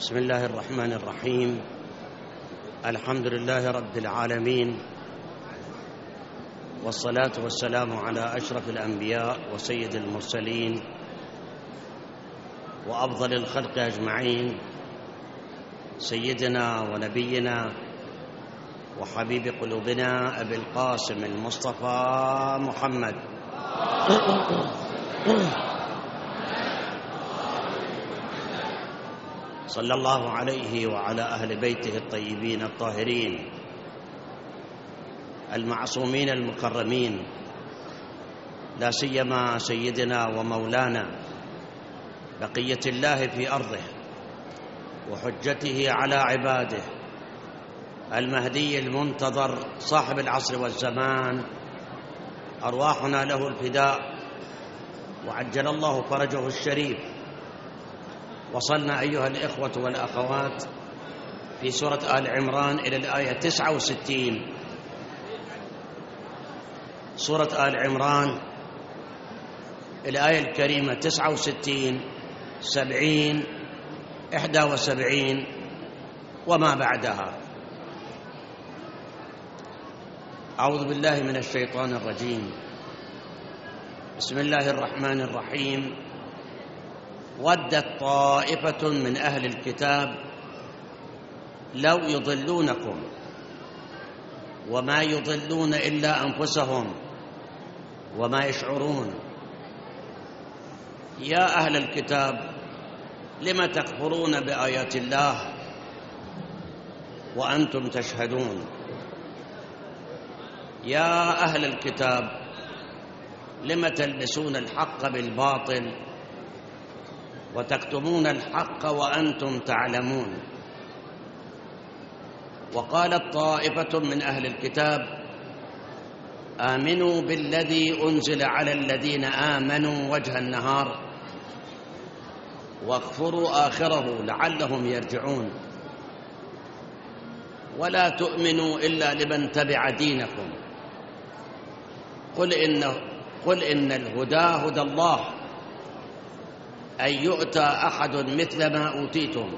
بسم الله الرحمن الرحيم. الحمد لله رب العالمين، والصلاة والسلام على أشرف الأنبياء وسيد المرسلين وأفضل الخلق أجمعين، سيدنا ونبينا وحبيب قلوبنا أبي القاسم المصطفى محمد صلى الله عليه وعلى أهل بيته الطيبين الطاهرين المعصومين المكرمين، لا سيما سيدنا ومولانا بقية الله في أرضه وحجته على عباده، المهدي المنتظر صاحب العصر والزمان، أرواحنا له الفداء وعجل الله فرجه الشريف. وصلنا أيها الإخوة والأخوات في سورة آل عمران إلى الآية 69. سورة آل عمران الآية الكريمة 69 70 71 وما بعدها. أعوذ بالله من الشيطان الرجيم. بسم الله الرحمن الرحيم. ودت طائفة من أهل الكتاب لو يضلونكم وما يضلون إلا أنفسهم وما يشعرون. يا أهل الكتاب لم تكفرون بآيات الله وأنتم تشهدون. يا أهل الكتاب لم تلبسون الحق بالباطل وتكتمون الحق وأنتم تعلمون. وقالت طائفة من أهل الكتاب آمنوا بالذي أنزل على الذين آمنوا وجه النهار واكفروا آخره لعلهم يرجعون. ولا تؤمنوا إلا لمن تبع دينكم. قل إن الهدى هدى الله أن يؤتى أحد مثل ما أوتيتم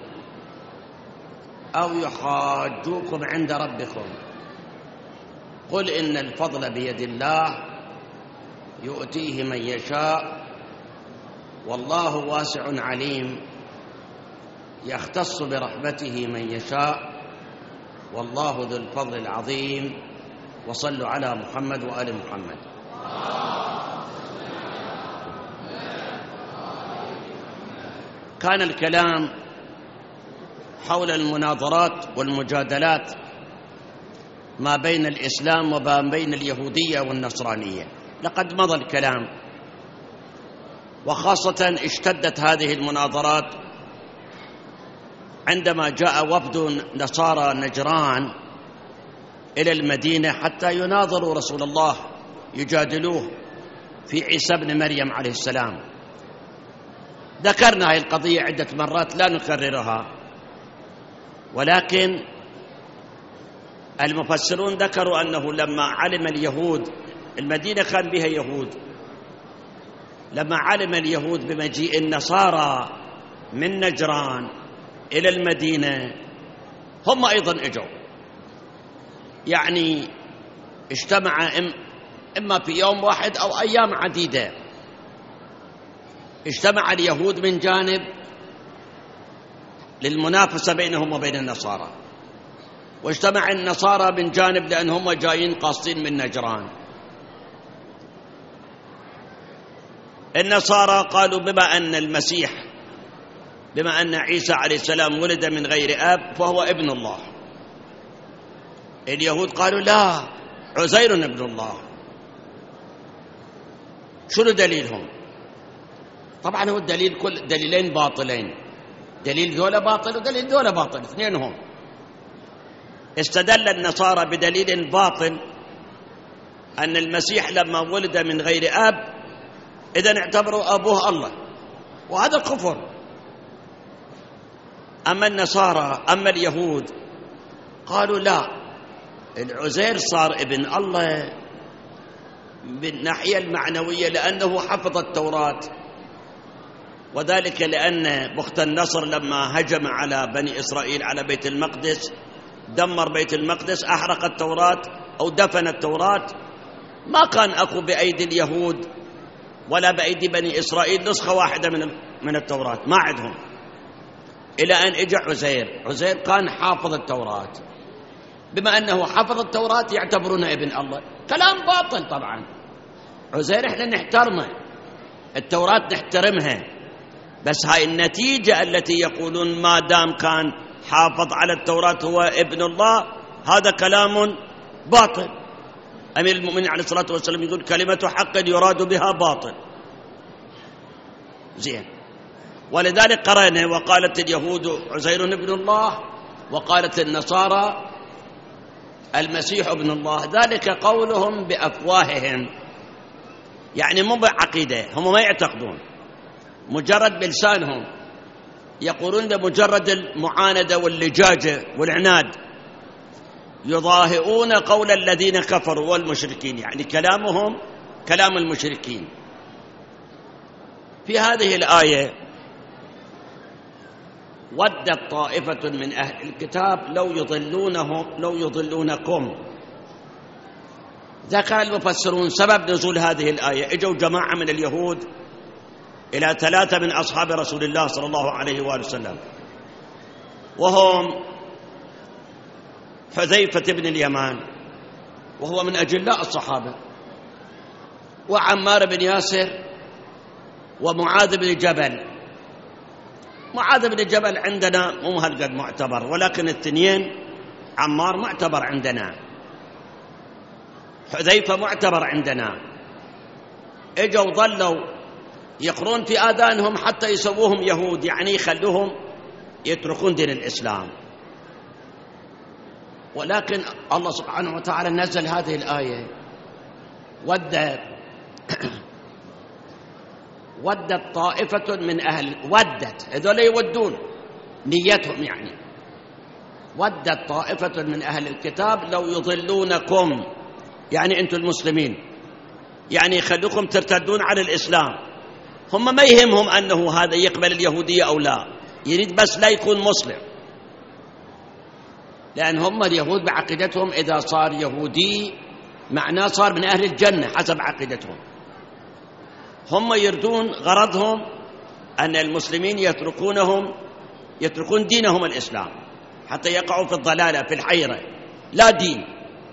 أو يحاجوكم عند ربكم. قل إن الفضل بيد الله يؤتيه من يشاء والله واسع عليم يختص برحمته من يشاء والله ذو الفضل العظيم. وصلوا على محمد وآل محمد. كان الكلام حول المناظرات والمجادلات ما بين الإسلام وما بين اليهودية والنصرانية. لقد مضى الكلام، وخاصة اشتدت هذه المناظرات عندما جاء وفد نصارى نجران إلى المدينة حتى يناظروا رسول الله، يجادلوه في عيسى ابن مريم عليه السلام. ذكرنا هذه القضية عدة مرات لا نكررها، ولكن المفسرون ذكروا أنه لما علم اليهود، المدينة كان بها يهود، لما علم اليهود بمجيء النصارى من نجران إلى المدينة هم أيضا اجوا، يعني اجتمع إما في يوم واحد أو أيام عديدة. اجتمع اليهود من جانب للمنافسة بينهم وبين النصارى، واجتمع النصارى من جانب لأنهم جايين قاصدين من نجران. النصارى قالوا بما أن عيسى عليه السلام ولد من غير أب فهو ابن الله. اليهود قالوا لا، عزير ابن الله. شنو دليلهم؟ طبعا هو الدليل كل دليلين باطلين، دليل ذولا باطل ودليل ذولا باطل، اثنينهم. استدل النصارى بدليل باطل أن المسيح لما ولد من غير أب إذن اعتبروا أبوه الله، وهذا الكفر. أما اليهود قالوا لا، العزير صار ابن الله بالناحية المعنوية لأنه حفظ التوراة وذلك لأن بخت النصر لما هجم على بني إسرائيل على بيت المقدس، دمر بيت المقدس، أحرق التوراة أو دفن التوراة، ما كان أكو بأيدي اليهود ولا بأيدي بني إسرائيل نسخة واحدة من التوراة، ما عندهم، إلى أن إجا عزير كان حافظ التوراة. بما أنه حفظ التوراة يعتبرونه ابن الله، كلام باطل طبعا. عزير إحنا نحترمه، التوراة نحترمها، بس هاي النتيجة التي يقولون ما دام كان حافظ على التوراة هو ابن الله، هذا كلام باطل. أمير المؤمنين عليه الصلاة والسلام يقول كلمة حق يراد بها باطل. زين، ولذلك قرأنا وقالت اليهود عزير ابن الله، وقالت النصارى المسيح ابن الله. ذلك قولهم بأفواههم، يعني مو بعقيدة، هم ما يعتقدون، مجرد بلسانهم يقولون بمجرد المعاندة واللجاجة والعناد يضاهئون قول الذين كفروا والمشركين، يعني كلامهم كلام المشركين. في هذه الآية ودت طائفة من أهل الكتاب لو يضلونكم. ذكر المفسرون سبب نزول هذه الآية. اجوا جماعة من اليهود إلى 3 من أصحاب رسول الله صلى الله عليه وآله وسلم، وهم حذيفة بن اليمان وهو من أجلاء الصحابة، وعمار بن ياسر، ومعاذ بن جبل. معاذ بن جبل عندنا مو هالقد معتبر، ولكن الثنين عمار معتبر عندنا، حذيفة معتبر عندنا. اجوا ظلوا يقرون في آذانهم حتى يسووهم يهود، يعني يخلوهم يتركون دين الإسلام. ولكن الله سبحانه وتعالى نزل هذه الآية، ودت طائفة من أهل، ودت هذول يودون نيتهم، يعني ودت طائفة من أهل الكتاب لو يضلونكم، يعني أنتم المسلمين، يعني يخلوكم ترتدون على الإسلام. هم ما يهمهم أنه هذا يقبل اليهودية أو لا، يريد بس لا يكون مسلم، لأن هم اليهود بعقيدتهم إذا صار يهودي معناه صار من أهل الجنة حسب عقيدتهم. هم يردون غرضهم أن المسلمين يتركون دينهم الإسلام حتى يقعوا في الضلالة في الحيرة، لا دين.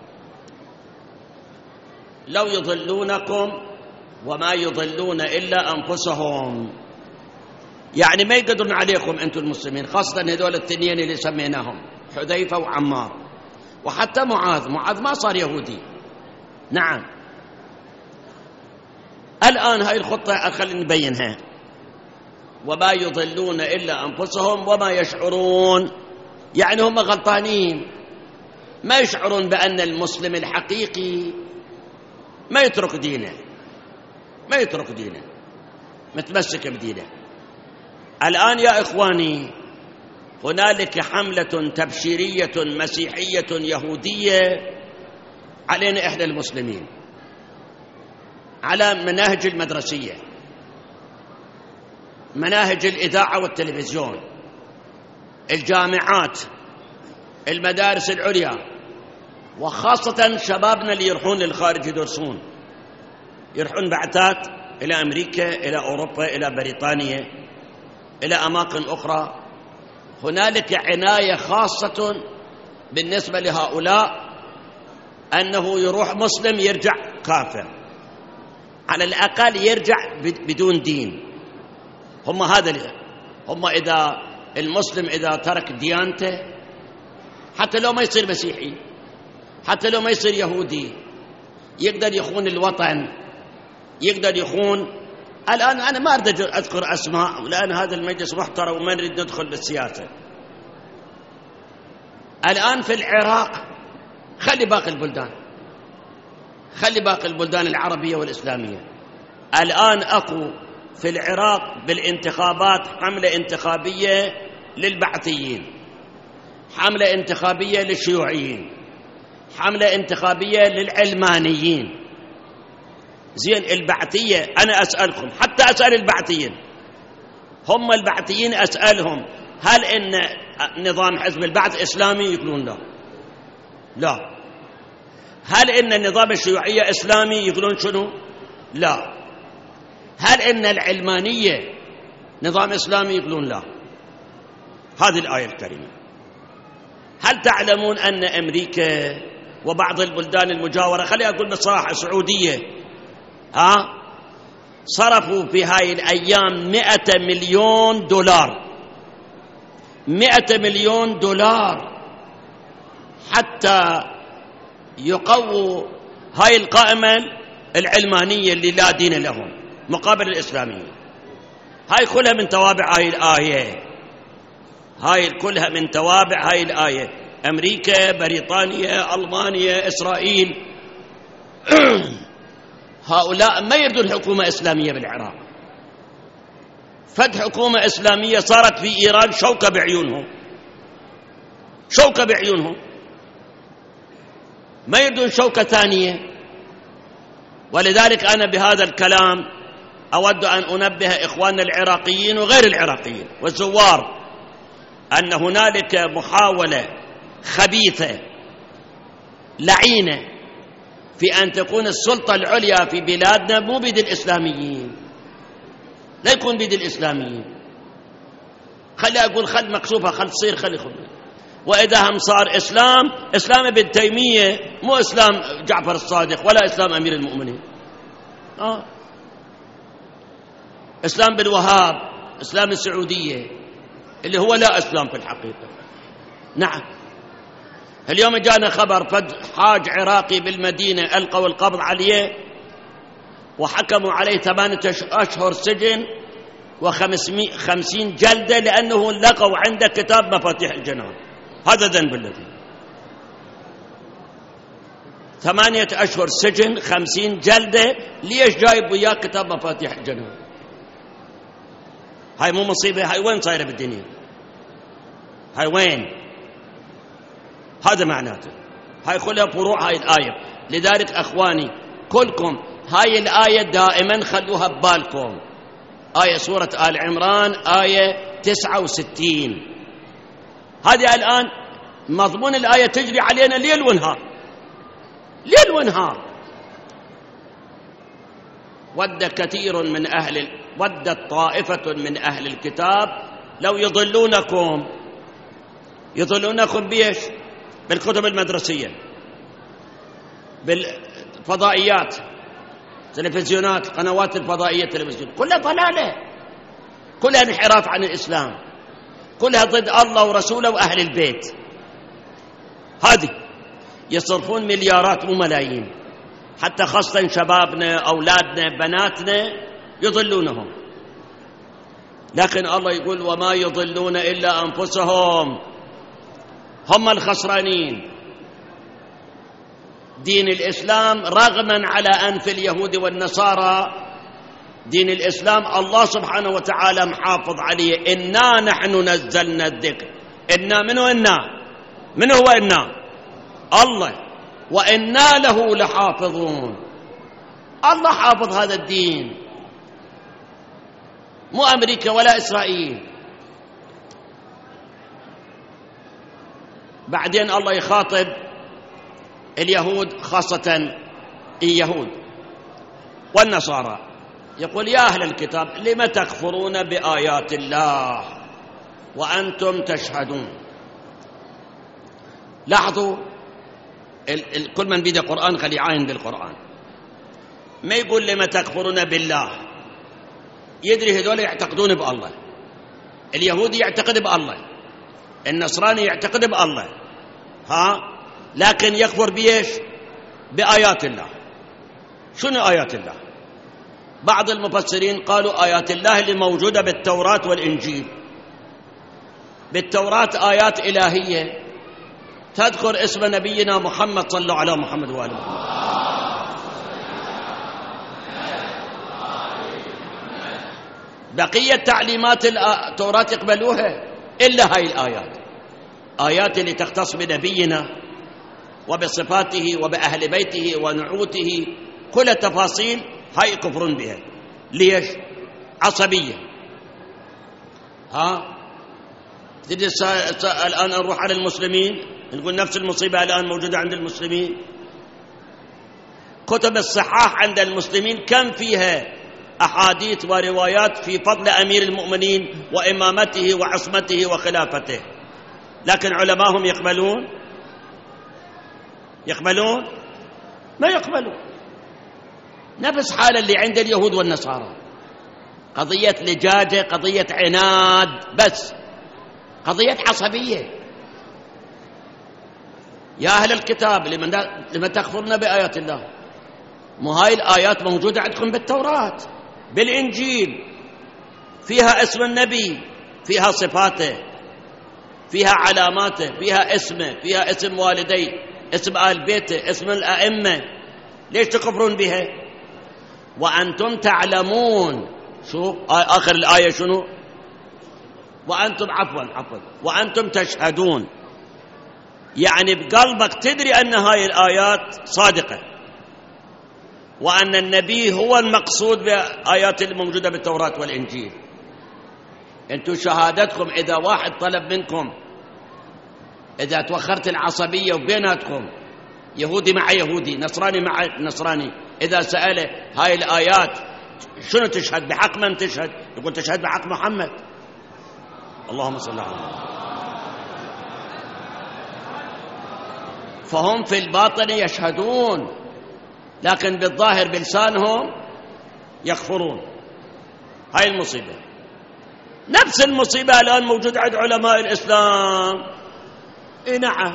لو يضلونكم وما يضلون إلا أنفسهم، يعني ما يقدرون عليكم أنتم المسلمين، خاصة هذول الثنين اللي سميناهم حذيفة وعمار، وحتى معاذ ما صار يهودي. نعم، الآن هاي الخطة خلينا نبينها. وما يضلون إلا أنفسهم وما يشعرون، يعني هم غلطانين، ما يشعرون بأن المسلم الحقيقي ما يترك دينه، متمسك بدينه. الآن يا إخواني هنالك حملة تبشيرية مسيحية يهودية علينا إحنا المسلمين، على مناهج المدرسية، مناهج الإذاعة والتلفزيون، الجامعات، المدارس العليا، وخاصة شبابنا اللي يروحون للخارج يدرسون، يروحون بعثات إلى أمريكا، إلى أوروبا، إلى بريطانيا، إلى أماكن أخرى. هنالك عناية خاصة بالنسبة لهؤلاء أنه يروح مسلم يرجع كافر، على الأقل يرجع بدون دين. هم إذا المسلم إذا ترك ديانته، حتى لو ما يصير مسيحي، حتى لو ما يصير يهودي، يقدر يخون الوطن، يقدر يخون. الآن أنا ما أريد أذكر أسماء لأن هذا المجلس محترم وما نريد ندخل بالسياسة. الآن في العراق، خلي باقي البلدان العربية والإسلامية، الآن أكو في العراق بالانتخابات حملة انتخابية للبعثيين، حملة انتخابية للشيوعيين، حملة انتخابية هم البعثيين أسألهم هل إن نظام حزب البعث إسلامي؟ يقولون لا. لا. هل إن النظام الشيوعية إسلامي؟ يقولون شنو؟ لا. هل إن العلمانية نظام إسلامي؟ يقولون لا. هذه الآية الكريمة. هل تعلمون أن أمريكا وبعض البلدان المجاورة، خليني أقول بصراحة السعودية، صرفوا في هاي الأيام 100 مليون دولار، 100 مليون دولار حتى يقووا هاي القائمة العلمانية اللي لا دين لهم مقابل الإسلامية. هاي كلها من توابع هاي الآية، هاي كلها من توابع هاي الآية. أمريكا، بريطانيا، ألمانيا، إسرائيل هؤلاء ما يريدون حكومة إسلامية بالعراق. فتح حكومة إسلامية صارت في إيران شوكة بعيونهم، شوكة بعيونهم، ما يريدون شوكة ثانية. ولذلك أنا بهذا الكلام أود أن أنبه إخواننا العراقيين وغير العراقيين والزوار أن هنالك محاولة خبيثة لعينة في أن تكون السلطة العليا في بلادنا مو بيد الإسلاميين، لا يكون بيد الإسلاميين. خلي أقول خل مقصوفة، خل تصير، خلي خل. وإذا هم صار إسلام ابن تيمية، مو إسلام جعفر الصادق ولا إسلام أمير المؤمنين. إسلام بن وهاب، إسلام السعودية اللي هو لا إسلام في الحقيقة. نعم. اليوم جانا خبر فد حاج عراقي بالمدينة ألقوا القبض عليه وحكموا عليه 8 أشهر سجن و50 جلدة لأنه لقوا عنده كتاب مفاتيح الجنان. هذا ذنب الذي 8 أشهر سجن 50 جلدة. ليش جايب وياه كتاب مفاتيح الجنان؟ هاي مو مصيبة؟ هاي وين صايرة بالدنيا؟ هاي وين؟ هذا معناته هاي كلها فروع هاي الآية. لذلك أخواني كلكم هاي الآية دائما خلوها ببالكم. آية سورة آل عمران آية 69، هذه الآن مضمون الآية تجري علينا ليل ونهار، ليل ونهار. ودت طائفة من أهل الكتاب لو يضلونكم بيش؟ بالكتب المدرسية، بالفضائيات، تلفزيونات، قنوات الفضائية، التلفزيون، كلها ضلالة، كلها انحراف عن الإسلام، كلها ضد الله ورسوله وأهل البيت. هذه يصرفون مليارات مو ملايين، حتى خاصة شبابنا، أولادنا، بناتنا يضلونهم. لكن الله يقول وما يضلون إلا أنفسهم، هم الخسرانين. دين الإسلام رغما على أنف اليهود والنصارى، دين الإسلام الله سبحانه وتعالى محافظ عليه. إنا نحن نزلنا الذكر. إنا من هو إنا؟ الله. وإنا له لحافظون. الله حافظ هذا الدين، مو أمريكا ولا إسرائيل. بعدين الله يخاطب اليهود، خاصة اليهود والنصارى، يقول يا أهل الكتاب لم تكفرون بآيات الله وأنتم تشهدون. لاحظوا كل من بيده قرآن خلي عاين بالقرآن، ما يقول لم تكفرون بالله. يدري هذول يعتقدون بالله، اليهودي يعتقد بالله، النصراني يعتقد بالله، لكن يكفر بيش؟ بآيات الله. شنو آيات الله؟ بعض المفسرين قالوا آيات الله اللي موجودة بالتوراة والإنجيل. بالتوراة آيات إلهية تذكر اسم نبينا محمد، صلى على محمد وآله محمد. بقية تعليمات التوراة يقبلوها إلا هاي الآيات، آيات اللي تختص بنبينا وبصفاته وبأهل بيته ونعوته، كل التفاصيل هاي يكفرون بها. ليش؟ عصبية. الآن نروح على المسلمين نقول نفس المصيبة الآن موجودة عند المسلمين. كتب الصحاح عند المسلمين كم فيها أحاديث وروايات في فضل أمير المؤمنين وإمامته وعصمته وخلافته، لكن علماءهم يقبلون؟ ما يقبلون. نفس حال اللي عند اليهود والنصارى، قضية لجاجة، قضية عناد، بس قضية عصبية. يا أهل الكتاب لمن تكفرون بآيات الله؟ هاي الآيات موجودة عندكم بالتوراة بالإنجيل، فيها اسم النبي، فيها صفاته، فيها علاماته، فيها اسمه، فيها اسم والديه، اسم آل بيته، اسم الأئمة. ليش تكفرون بها وأنتم تعلمون؟ شوف آخر الآية شنو؟ وأنتم وأنتم تشهدون، يعني بقلبك تدري أن هاي الآيات صادقة وأن النبي هو المقصود بآيات الموجودة بالتوراة والإنجيل. أنتم شهادتكم إذا واحد طلب منكم، إذا توخرت العصبية وبيناتكم يهودي مع يهودي، نصراني مع نصراني، إذا سأله هاي الآيات شنو تشهد؟ بحق من تشهد؟ يقول تشهد بحق محمد. اللهم صل على محمد. فهم في الباطن يشهدون، لكن بالظاهر بلسانهم يكفرون. هاي المصيبة. نفس المصيبة الآن موجودة عند علماء الإسلام. نعم،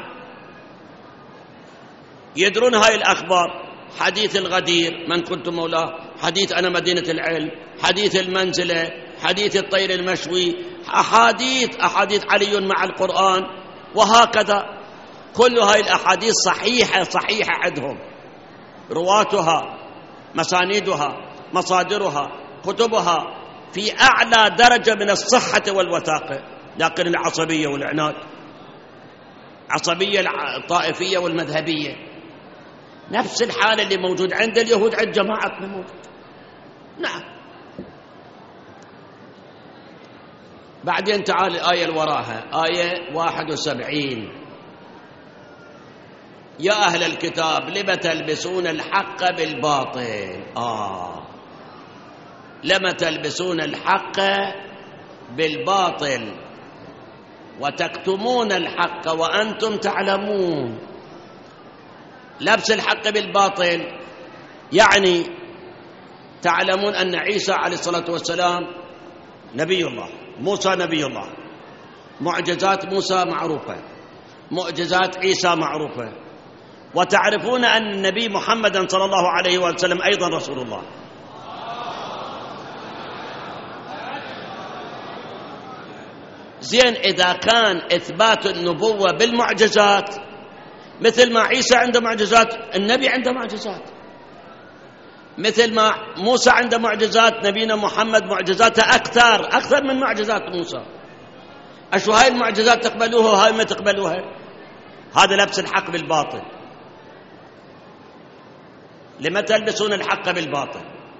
يدرون هاي الأخبار، حديث الغدير من كنت مولاه، حديث أنا مدينة العلم، حديث المنزلة، حديث الطير المشوي، أحاديث علي مع القرآن، وهكذا. كل هاي الأحاديث صحيحة عندهم، رواتها، مسانيدها، مصادرها، كتبها في أعلى درجة من الصحة والوثاقة. لكن العصبية والعناد، عصبية الطائفية والمذهبية، نفس الحالة اللي موجود عند اليهود عند جماعتنا موجود. نعم. بعدين تعال الآية اللي وراها، آية 71: يا أهل الكتاب لم تلبسون الحق بالباطل. لم تلبسون الحق بالباطل وتكتمون الحق وأنتم تعلمون. لبس الحق بالباطل يعني تعلمون أن عيسى عليه الصلاة والسلام نبي الله، موسى نبي الله، معجزات موسى معروفة، معجزات عيسى معروفة، وتعرفون أن النبي محمد صلى الله عليه وسلم أيضا رسول الله. زين، إذا كان إثبات النبوة بالمعجزات مثل ما عيسى عنده معجزات، النبي عنده معجزات، مثل ما موسى عنده معجزات، نبينا محمد معجزاته أكثر من معجزات موسى. أشو هاي المعجزات تقبلوها وهاي ما تقبلوها؟ هذا لبس الحق بالباطل. لما تلبسون الحق بالباطل؟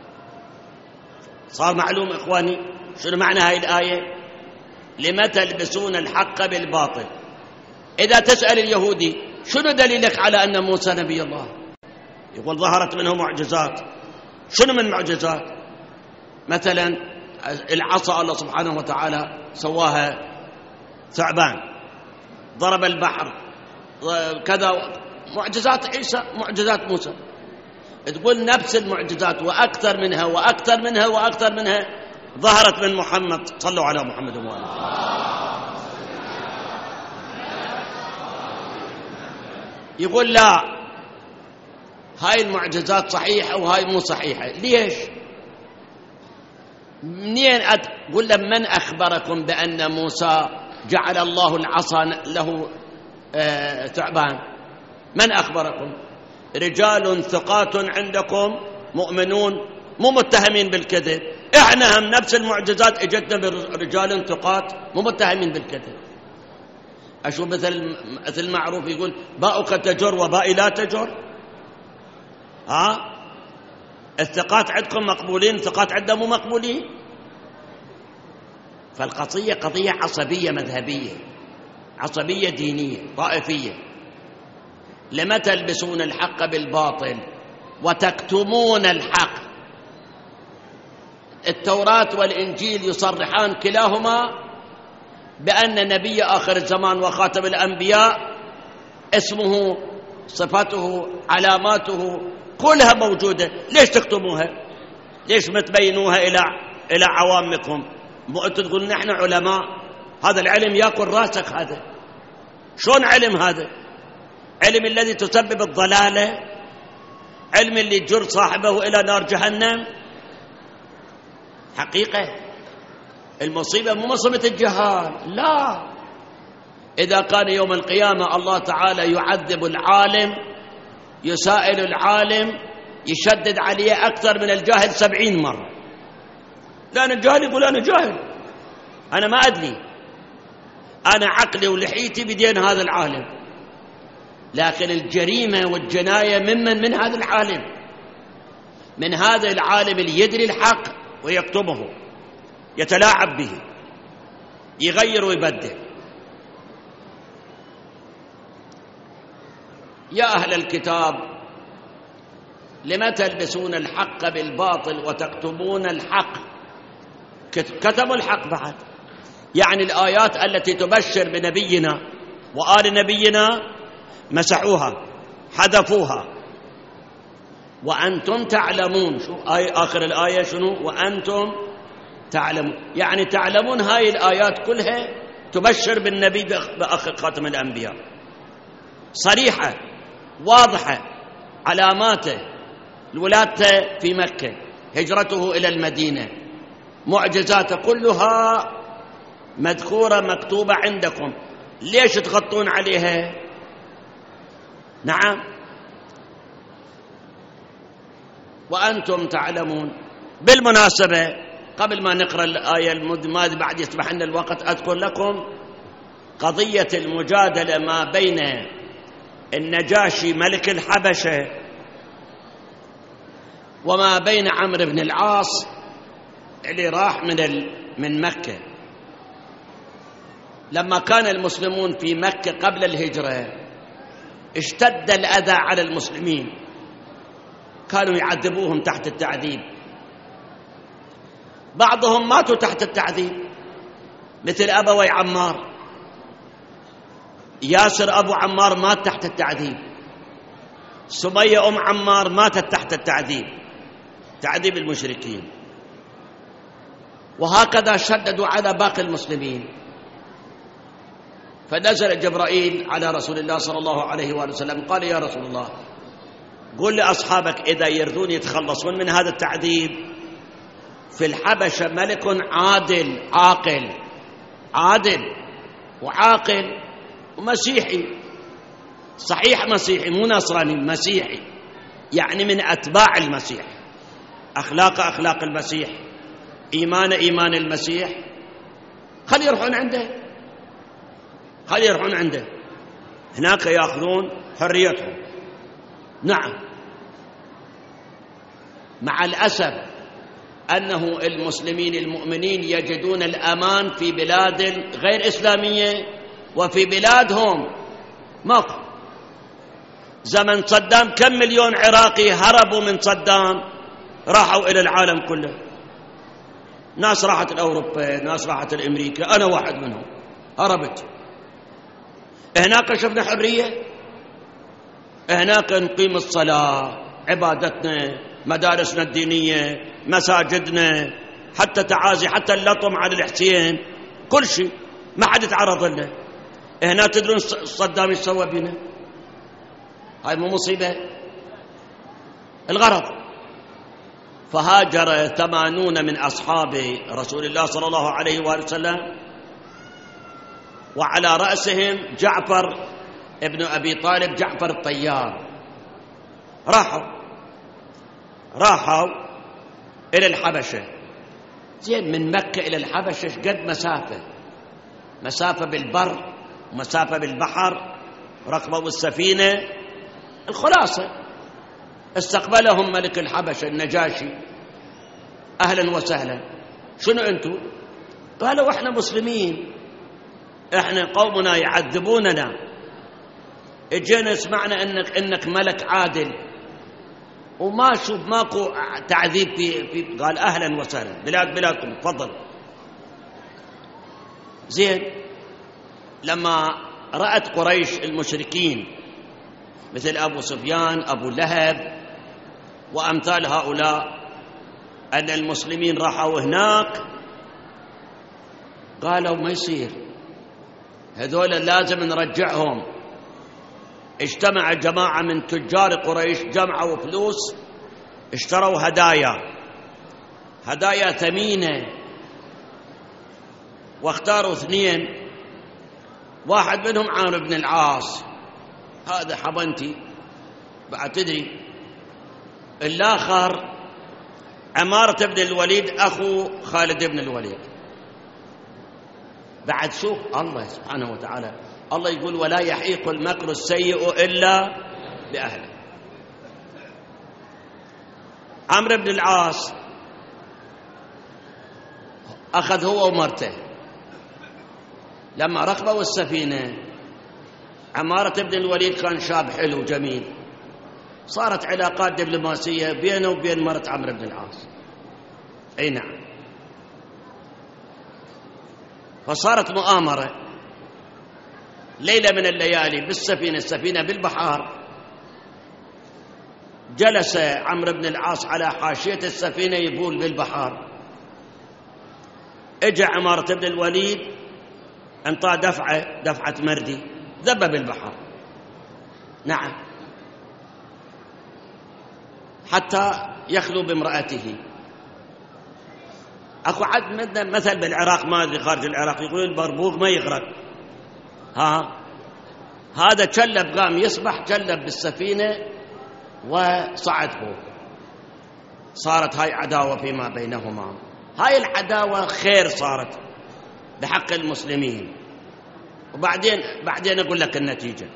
صار معلوم إخواني شنو معنى هاي الآية؟ لما تلبسون الحق بالباطل. إذا تسأل اليهودي شنو دليلك على أن موسى نبي الله؟ يقول ظهرت منه معجزات. شنو من معجزات؟ مثلا العصا الله سبحانه وتعالى سواها ثعبان، ضرب البحر، كذا، معجزات عيسى، معجزات موسى. تقول نفس المعجزات وأكثر منها وأكثر منها وأكثر منها ظهرت من محمد. صلوا على محمد وآله. يقول لا، هاي المعجزات صحيحة وهاي مو صحيحة. ليش؟ منين قل لهم من أخبركم بأن موسى جعل الله العصا له ثعبان؟ من أخبركم؟ رجال ثقات عندكم مؤمنون مو متهمين بالكذب. احنا هم نفس المعجزات اجتنا برجال ثقات مو متهمين بالكذب. اشوف مثل معروف يقول باؤك تجر وبائي لا تجر. الثقات عندكم مقبولين، الثقات عندهم مو مقبولين. فالقضية قضية عصبية مذهبية، عصبية دينية طائفية. لم تلبسون الحق بالباطل وتكتمون الحق. التوراة والإنجيل يصرحان كلاهما بأن نبي آخر الزمان وخاتم الأنبياء اسمه، صفته، علاماته كلها موجودة. ليش تكتموها؟ ليش ما تبينوها إلى عوامكم؟ أنتم تقولون نحن علماء، هذا العلم يأكل راسك. هذا شلون علم؟ هذا علم الذي تسبب الضلالة، علم اللي يجر صاحبه إلى نار جهنم. حقيقة المصيبة مو مصيبة الجهال، لا. إذا كان يوم القيامة الله تعالى يعذب العالم، يسائل العالم، يشدد عليه أكثر من الجاهل 70 مرة. لأن الجاهل يقول أنا جاهل، أنا ما أدري، أنا عقلي ولحيتي بدين هذا العالم. لكن الجريمة والجناية من هذا العالم، من هذا العالم اللي يدري الحق ويكتمه، يتلاعب به، يغير ويبدل. يا أهل الكتاب لم تلبسون الحق بالباطل وتكتمون الحق. كتموا الحق بعد، يعني الآيات التي تبشر بنبينا وآل نبينا مسحوها، حذفوها. وأنتم تعلمون. شو آخر الآية شنو؟ وأنتم تعلمون، يعني تعلمون هاي الآيات كلها تبشر بالنبي بآخر خاتم الأنبياء، صريحة واضحة، علاماته، ولادته في مكة، هجرته إلى المدينة، معجزاته كلها مذكورة مكتوبة عندكم. ليش تغطون عليها؟ نعم، وأنتم تعلمون. بالمناسبة قبل ما نقرأ الآية ما بعد يسمح لنا الوقت، أذكر لكم قضية المجادلة ما بين النجاشي ملك الحبشة وما بين عمرو بن العاص اللي راح من مكة. لما كان المسلمون في مكة قبل الهجرة اشتد الأذى على المسلمين، كانوا يعذبوهم تحت التعذيب، بعضهم ماتوا تحت التعذيب مثل أبوي عمار. ياسر أبو عمار مات تحت التعذيب، سمية أم عمار ماتت تحت التعذيب، تعذيب المشركين. وهكذا شددوا على باقي المسلمين. فنزل جبرائيل على رسول الله صلى الله عليه وآله وسلم، قال يا رسول الله قل لأصحابك إذا يريدون يتخلصون من هذا التعذيب، في الحبشة ملك عادل عاقل وعاقل ومسيحي، صحيح مسيحي مو نصراني، مسيحي، يعني من أتباع المسيح، أخلاق المسيح، إيمان المسيح. خلي يروحون عنده، هناك يأخذون حريتهم. نعم، مع الأسف أنه المسلمين المؤمنين يجدون الأمان في بلاد غير إسلامية وفي بلادهم ماكو. زمن صدام كم مليون عراقي هربوا من صدام، راحوا إلى العالم كله. ناس راحت لأوروبا، ناس راحت لأمريكا، أنا واحد منهم، هربت. هناك شفنا حرية، هناك نقيم الصلاة، عبادتنا، مدارسنا الدينية، مساجدنا، حتى تعازي، حتى اللطم على الحسين، كل شيء ما حد يتعرض له. هنا تدرون صدام يسوى بنا؟ هاي مو مصيبة؟ الغرض. فهاجر 80 من أصحاب رسول الله صلى الله عليه وآله وسلم، وعلى رأسهم جعفر ابن أبي طالب، جعفر الطيار. راحوا إلى الحبشة. زين، من مكة إلى الحبشة قد مسافة بالبر ومسافة بالبحر، ركبوا السفينة. الخلاصة استقبلهم ملك الحبشة النجاشي، أهلا وسهلا، شنو أنتم؟ قالوا احنا مسلمين، احنا قومنا يعذبوننا، اجينا سمعنا انك ملك عادل وما شوف ماكو تعذيب في قال اهلا وسهلا، بلادكم تفضل. زين، لما رأت قريش المشركين مثل ابو سفيان ابو لهب وامثال هؤلاء ان المسلمين راحوا هناك، قالوا ما يصير، هذول لازم نرجعهم. اجتمع جماعة من تجار قريش، جمعوا فلوس، اشتروا هدايا ثمينة، واختاروا 2، واحد منهم عمرو بن العاص، هذا حبنتي بعد تدري، الآخر عمارة بن الوليد أخو خالد بن الوليد. بعد شوف الله سبحانه وتعالى، الله يقول ولا يحيق المكر السيء إلا بأهله. عمرو بن العاص أخذ هو ومرته، لما ركبوا السفينة عمارة بن الوليد كان شاب حلو جميل، صارت علاقات دبلوماسية بينه وبين مرة عمرو بن العاص. أي نعم، فصارت مؤامرة ليلة من الليالي بالسفينة، السفينة بالبحر، جلس عمرو بن العاص على حاشية السفينة يبول بالبحر، اجى عمارة بن الوليد انطى دفعة مردي، ذب بالبحر. نعم، حتى يخلو بامرأته. اكو عد مثل بالعراق، ما ادري خارج العراق، يقول البربوق ما يغرق. هذا كلب، قام يسبح، كلب بالسفينة وصعد فوق. صارت هاي عداوة فيما بينهما، هاي العداوة خير صارت بحق المسلمين. وبعدين أقول لك النتيجة.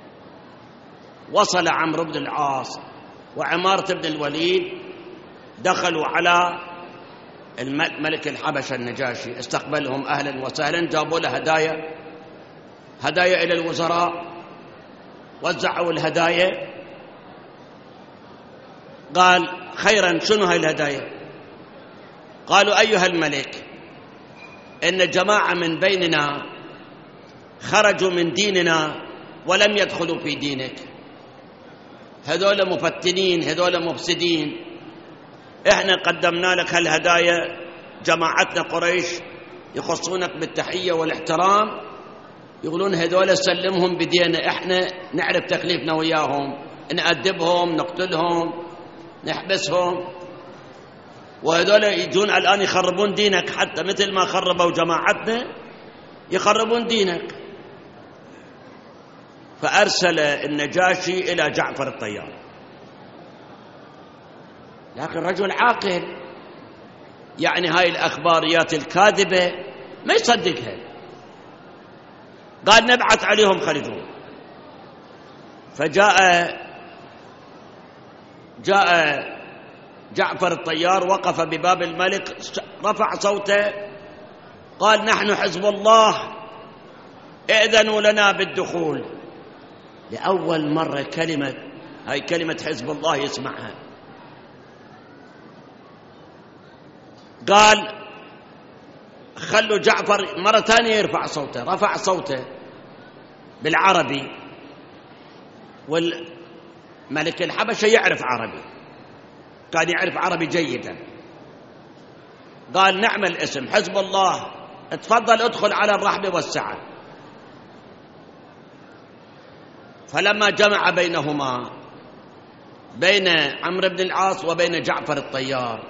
وصل عمرو بن العاص وعمارة بن الوليد، دخلوا على الملك الحبشة النجاشي، استقبلهم أهلا وسهلا، جابوا له هدايا إلى الوزراء، وزعوا الهدايا. قال خيرا، شنو هاي الهدايا؟ قالوا أيها الملك، إن جماعة من بيننا خرجوا من ديننا ولم يدخلوا في دينك، هذول مفتنين، هذول مفسدين، إحنا قدمنا لك هالهدايا، جماعتنا قريش يخصونك بالتحية والاحترام، يقولون هذول سلمهم بدينا، إحنا نعرف تكليفنا وياهم، نأدبهم، نقتلهم، نحبسهم، وهذول يجون الآن يخربون دينك، حتى مثل ما خربوا جماعتنا يخربون دينك. فأرسل النجاشي إلى جعفر الطيار، لكن رجل عاقل، يعني هاي الأخباريات الكاذبة ما يصدقها. قال نبعث عليهم خليجون. فجاء جعفر الطيار، وقف بباب الملك، رفع صوته، قال نحن حزب الله، ائذنوا لنا بالدخول. لأول مرة هاي كلمة حزب الله يسمعها. قال خلوا جعفر مرة ثانية يرفع صوته، رفع صوته بالعربي، والملك الحبشة يعرف عربي، كان يعرف عربي جيدا. قال نعم الاسم حزب الله، تفضل ادخل على الرحب والسعة. فلما جمع بينهما، بين عمرو بن العاص وبين جعفر الطيار،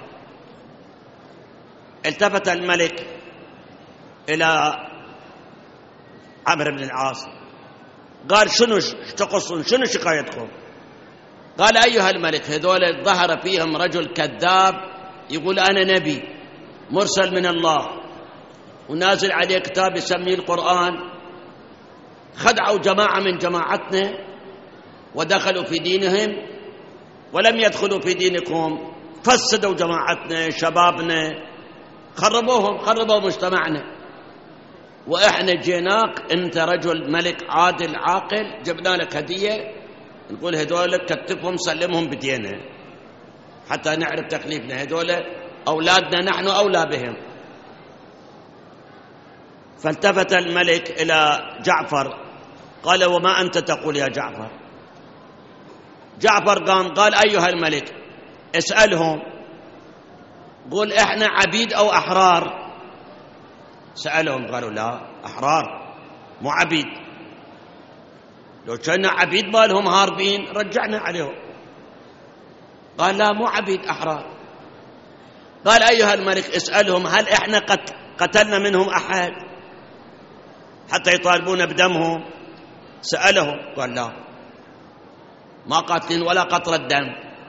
التفت الملك إلى عمرو بن العاص، قال شنو تقصون، شنو شكايتكم؟ قال أيها الملك، هذول ظهر فيهم رجل كذاب يقول أنا نبي مرسل من الله ونازل عليه كتاب يسميه القرآن، خدعوا جماعة من جماعتنا ودخلوا في دينهم ولم يدخلوا في دينكم، فسدوا جماعتنا، شبابنا، خربوا مجتمعنا، وإحنا جيناك أنت رجل ملك عادل عاقل، جبنا لك هدية، نقول هدول كتفهم سلمهم بدينا حتى نعرف تكليفنا، هدول أولادنا نحن أولى بهم. فالتفت الملك إلى جعفر قال: وما أنت تقول يا جعفر؟ جعفر قال: أيها الملك اسألهم، قول إحنا عبيد أو أحرار؟ سألهم قالوا: لا، أحرار مو عبيد، لو كنا عبيد بالهم هاربين رجعنا عليهم. قال: لا، مو عبيد، أحرار. قال: أيها الملك اسألهم هل إحنا قتلنا منهم أحد حتى يطالبون بدمهم؟ سألهم قال: لا، ما قاتلين ولا قطرة دم.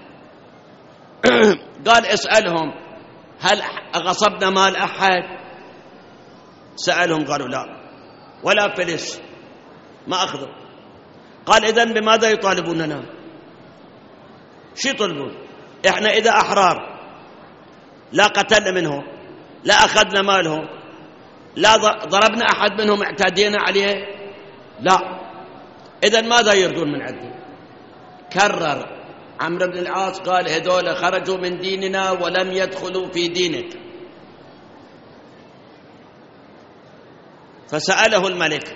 قال: اسألهم هل غصبنا مال أحد؟ سألهم قالوا: لا، ولا فلس ما أخذوا. قال: إذن بماذا يطالبوننا؟ شو يطلبون؟ إحنا إذا أحرار لا قتلنا منهم، لا أخذنا مالهم، لا ضربنا أحد منهم اعتدينا عليه، لا، إذن ماذا يريدون من عندنا؟ كرر عمرو بن العاص قال: هذول خرجوا من ديننا ولم يدخلوا في دينك. فسأله الملك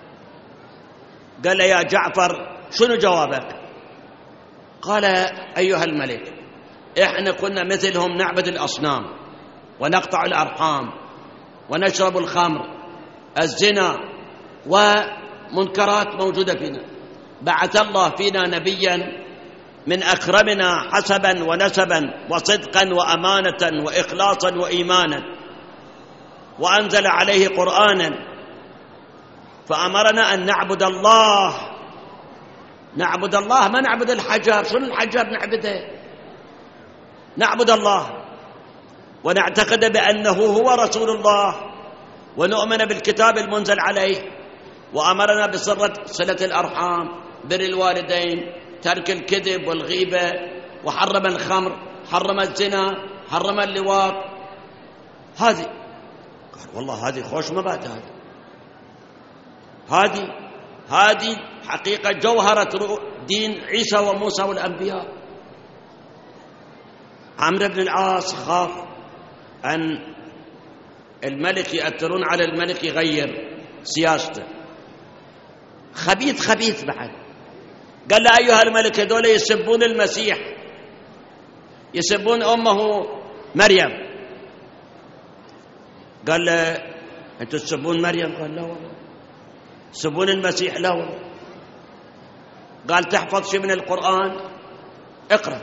قال: يا جعفر شنو جوابك؟ قال: أيها الملك إحنا كنا مثلهم نعبد الأصنام ونقطع الأرحام ونشرب الخمر، الزنا ومنكرات موجودة فينا. بعث الله فينا نبيا من أكرمنا حسبا ونسبا وصدقا وأمانة وإخلاصا وإيمانا، وأنزل عليه قرآنا فأمرنا أن نعبد الله. نعبد الله، ما نعبد الحجر. شنو الحجر نعبده؟ نعبد الله ونعتقد بأنه هو رسول الله، ونؤمن بالكتاب المنزل عليه، وأمرنا بصلة الأرحام، بر الوالدين، ترك الكذب والغيبة، وحرم الخمر، حرم الزنا، حرم اللواط. هذه قال: والله هذه خوش مبادئ، هذه حقيقة جوهرة دين عيسى وموسى والأنبياء. عمرو بن العاص خاف أن الملك يأثرون على الملك يغير سياسته، خبيث بعد. قال له: أيها الملك هذول يسبون المسيح، يسبون أمه مريم. قال له: أنتم تسبون مريم؟ قال: لا والله. تسبون المسيح؟ لا والله. قال: تحفظ شيء من القرآن؟ اقرأ.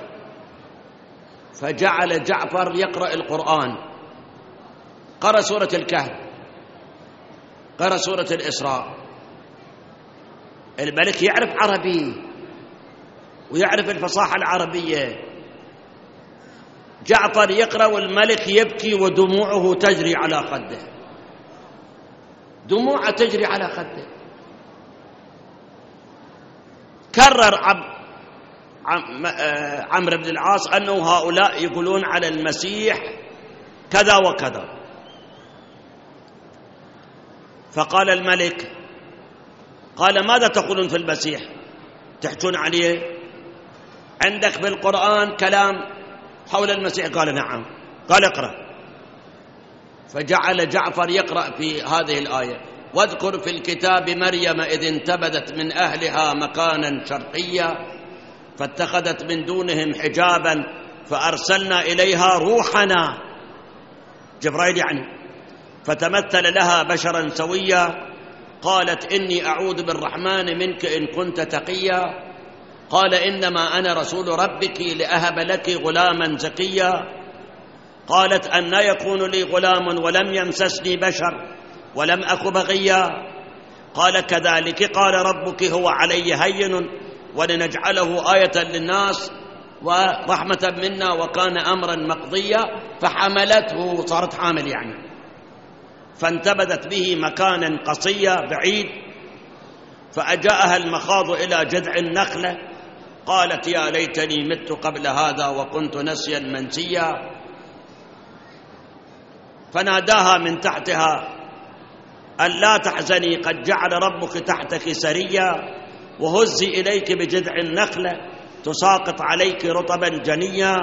فجعل جعفر يقرأ القرآن، قرأ سورة الكهف، قرأ سورة الإسراء. الملك يعرف عربي ويعرف الفصاحة العربية. جعفر يقرأ والملك يبكي ودموعه تجري على خده، دموعه تجري على خده. كرر عمرو بن العاص أنه هؤلاء يقولون على المسيح كذا وكذا. فقال الملك: قال: ماذا تقولون في المسيح؟ تحجون عليه؟ عندك بالقرآن كلام حول المسيح؟ قال: نعم. قال: اقرأ. فجعل جعفر يقرأ في هذه الآية: واذكر في الكتاب مريم إذ انتبذت من أهلها مكانا شرقيا فاتخذت من دونهم حجابا فأرسلنا إليها روحنا، جبرائيل يعني، فتمثل لها بشرا سويا، قالت: إني أعوذ بالرحمن منك إن كنت تقيا. قال: إنما أنا رسول ربك لأهب لك غلاما زكيا. قالت: أنى يكون لي غلام ولم يمسسني بشر ولم أك بغيا. قال: كذلك قال ربك هو علي هين ولنجعله آية للناس ورحمة منا وكان أمرا مقضيا. فحملته، صارت حامل يعني، فانتبذت به مكانا قصيا بعيد، فأجاءها المخاض إلى جذع النخلة قالت: يا ليتني مت قبل هذا وكنت نسيا منسيا. فناداها من تحتها أن لا تحزني قد جعل ربك تحتك سريا وهزي إليك بجذع النخلة تساقط عليك رطبا جنيا.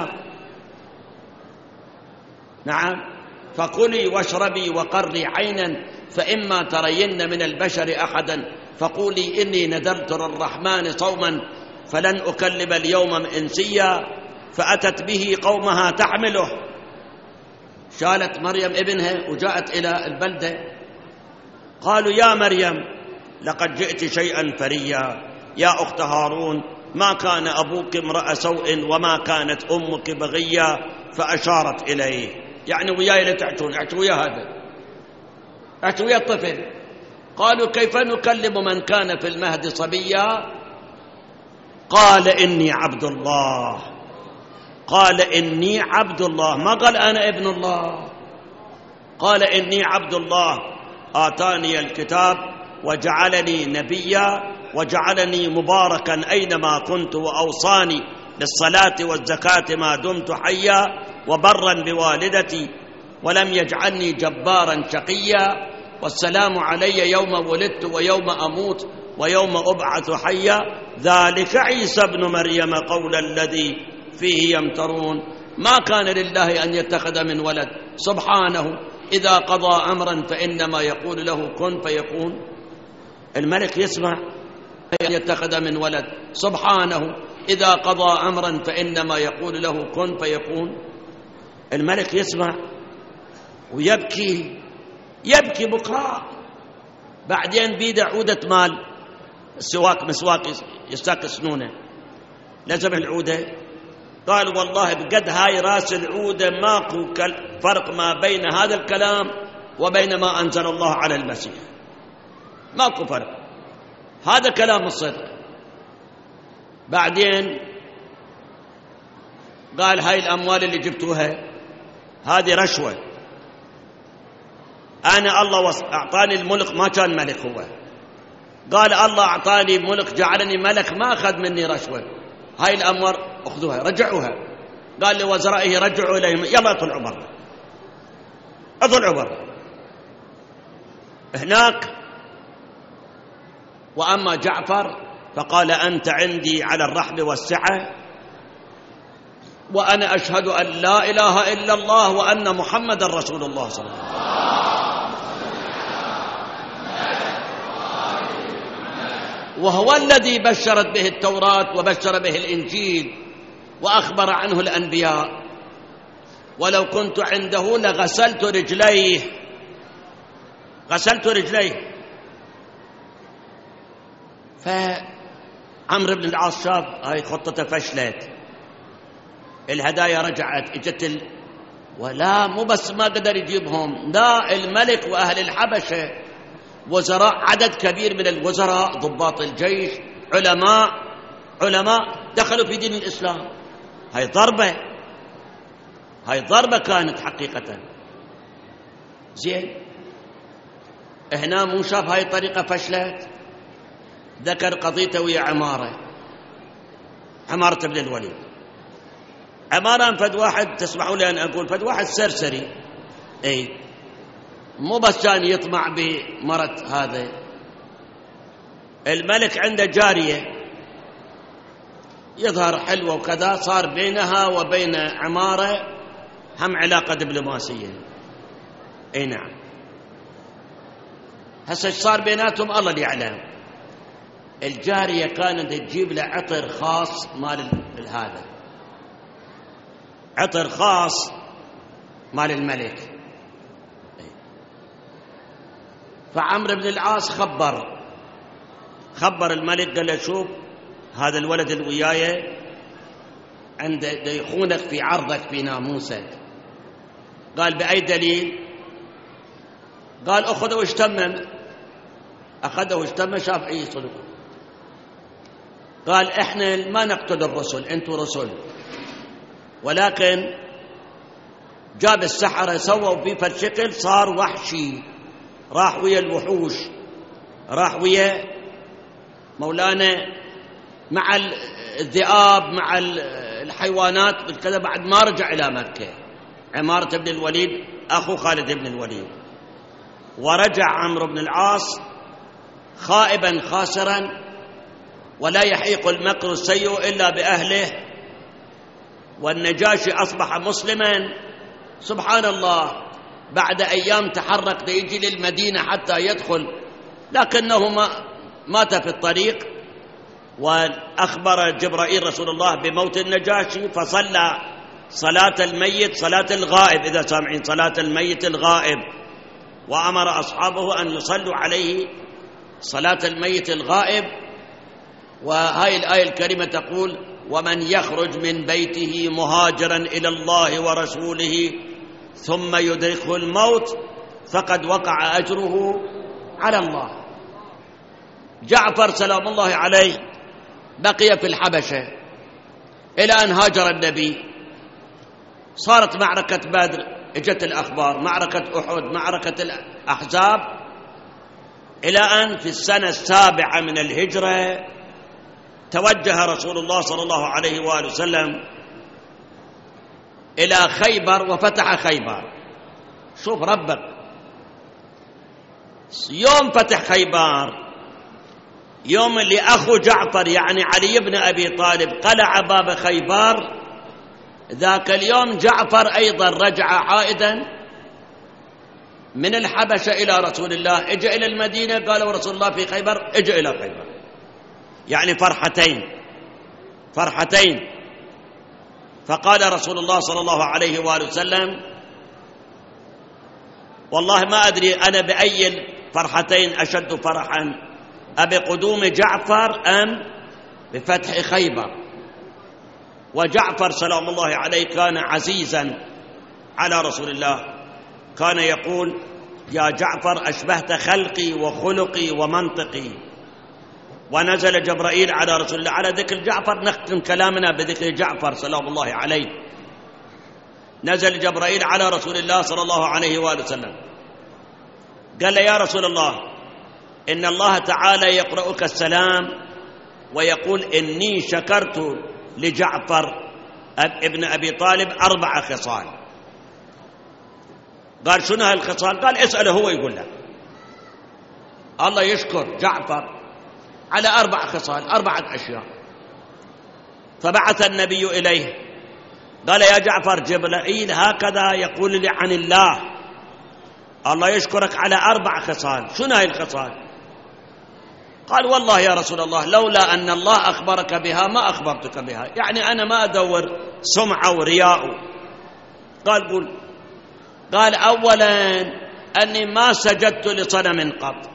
نعم، فكلي واشربي وقري عينا فإما ترين من البشر أحدا فقولي إني نذرت للرحمن صوما فلن أكلم اليوم إنسيا. فأتت به قومها تحمله، شالت مريم ابنها وجاءت إلى البلدة، قالوا يا مريم لقد جئت شيئا فريا، يا أخت هارون ما كان أبوك امرأ سوء وما كانت أمك بغيا. فأشارت إليه، يعني وياي لا تحجون، احجوا ويا هذا، احجوا ويا الطفل. قالوا كيف نكلم من كان في المهد صبيا؟ قال إني عبد الله. قال إني عبد الله، ما قال أنا ابن الله، قال إني عبد الله آتاني الكتاب وجعلني نبيا وجعلني مباركا أينما كنت وأوصاني بالصلاة والزكاة ما دمت حيا وبرا بوالدتي ولم يجعلني جبارا شقيا والسلام علي يوم ولدت ويوم أموت ويوم أبعث حيا ذلك عيسى ابن مريم قول الذي فيه يمترون ما كان لله أن يتخذ من ولد سبحانه إذا قضى أمرا فإنما يقول له كن فيكون. الملك يسمع أن يتخذ من ولد سبحانه إذا قضى أمرا فإنما يقول له كن فيكون. الملك يسمع ويبكي، يبكي بكاء. بعدين بيده عودة مال السواك مسواك يستاك سنونه، لزم العودة، قال والله بقد هاي راس العودة ماكو فرق ما بين هذا الكلام وبين ما أنزل الله على المسيح، ماكو فرق، هذا كلام الصدق. بعدين قال هاي الأموال اللي جبتوها هذه رشوة، أنا الله أعطاني الملك ما كان ملك هو، قال الله أعطاني ملك جعلني ملك ما أخذ مني رشوة، هاي الأموال أخذوها رجعوها. قال لوزرائه رجعوا إليهم يلا اطلعوا برا، اطلعوا برا هناك. وأما جعفر فقال أنت عندي على الرحب والسعة وأنا أشهد أن لا إله إلا الله وأن محمد رسول الله صلى الله عليه وسلم، وهو الذي بشرت به التوراة وبشر به الإنجيل وأخبر عنه الأنبياء، ولو كنت عنده لغسلت رجليه، غسلت رجليه. فعمرو بن العاص شاف هاي خطته فشلت، الهدايا رجعت اجت ولا مو بس ما قدر يجيبهم، لا الملك وأهل الحبشة وزراء، عدد كبير من الوزراء ضباط الجيش علماء دخلوا في دين الإسلام. هاي ضربة كانت حقيقة. زين هنا مو شاف هاي الطريقة فشلت، ذكر قضيته ويا عمارة بن الوليد. عمارة فد واحد، تسمحوا لي أن أقول فد واحد سرسري، أي مو بس كان يطمع بمرة هذا الملك، عنده جارية يظهر حلوة وكذا، صار بينها وبين عمارة هم علاقة دبلوماسية. أي نعم، هسه صار بيناتهم الله اللي يعلم. الجارية كانت تجيب له عطر خاص مال هذا، عطر خاص مال الملك. فعمرو بن العاص خبر الملك، قال له شوف هذا الولد اللي وياي عنده يخونك في عرضك في ناموسك. قال بأي دليل؟ قال أخذه واشتمم، أخذه واشتمم شاف أي صدق. قال إحنا ما نقتل الرسل، أنتوا رسل، ولكن جاب السحرة سووا فيه فالشكل صار وحشي، راح ويا الوحوش، راح ويا مولانا مع الذئاب مع الحيوانات كذا، بعد ما رجع إلى مكة. عمارة بن الوليد أخو خالد بن الوليد. ورجع عمرو بن العاص خائبا خاسرا، ولا يحيق المكر السيء إلا بأهله، والنجاشي أصبح مسلما. سبحان الله، بعد أيام تحرك ليجي للمدينة حتى يدخل، لكنه مات في الطريق. وأخبر جبرائيل رسول الله بموت النجاشي، فصلى صلاة الميت، صلاة الغائب، إذا سامعين صلاة الميت الغائب، وأمر أصحابه أن يصلوا عليه صلاة الميت الغائب. وهذه الآية الكريمة تقول: ومن يخرج من بيته مهاجرا إلى الله ورسوله ثم يدركه الموت فقد وقع أجره على الله. جعفر سلام الله عليه بقي في الحبشة إلى أن هاجر النبي. صارت معركة بدر، اجت الأخبار، معركة أحد، معركة الأحزاب، إلى أن في السنة 7 من الهجرة توجه رسول الله صلى الله عليه وآله وسلم إلى خيبر وفتح خيبر. شوف ربك، يوم فتح خيبر، يوم اللي أخو جعفر يعني علي بن أبي طالب قلع باب خيبر، ذاك اليوم جعفر أيضا رجع عائدا من الحبشة إلى رسول الله. اجى إلى المدينة، قالوا رسول الله في خيبر، اجى إلى خيبر، يعني فرحتين. فقال رسول الله صلى الله عليه وآله وسلم: والله ما أدري أنا بأي الفرحتين أشد فرحا، أبقدوم جعفر أم بفتح خيبر؟ وجعفر سلام الله عليه كان عزيزا على رسول الله، كان يقول: يا جعفر أشبهت خلقي وخلقي ومنطقي. ونزل جبرائيل على رسول الله على ذكر جعفر. نختم كلامنا بذكر جعفر سلام الله عليه. نزل جبرائيل على رسول الله صلى الله عليه وآله وسلم، قال له: يا رسول الله، إن الله تعالى يقرأك السلام ويقول: إني شكرت لجعفر ابن أبي طالب 4 خصال. قال: شنو هالخصال؟ قال: اسأله هو يقول لك. الله يشكر جعفر على 4 خصال، 4 أشياء. فبعث النبي إليه قال: يا جعفر، جبرائيل هكذا يقول لي عن الله، الله يشكرك على 4 خصال. شنو هاي الخصال؟ قال: والله يا رسول الله، لولا أن الله أخبرك بها ما أخبرتك بها، يعني أنا ما أدور سمعة ورياء. قال: قل. قال: أولا أني ما سجدت لصنم قط،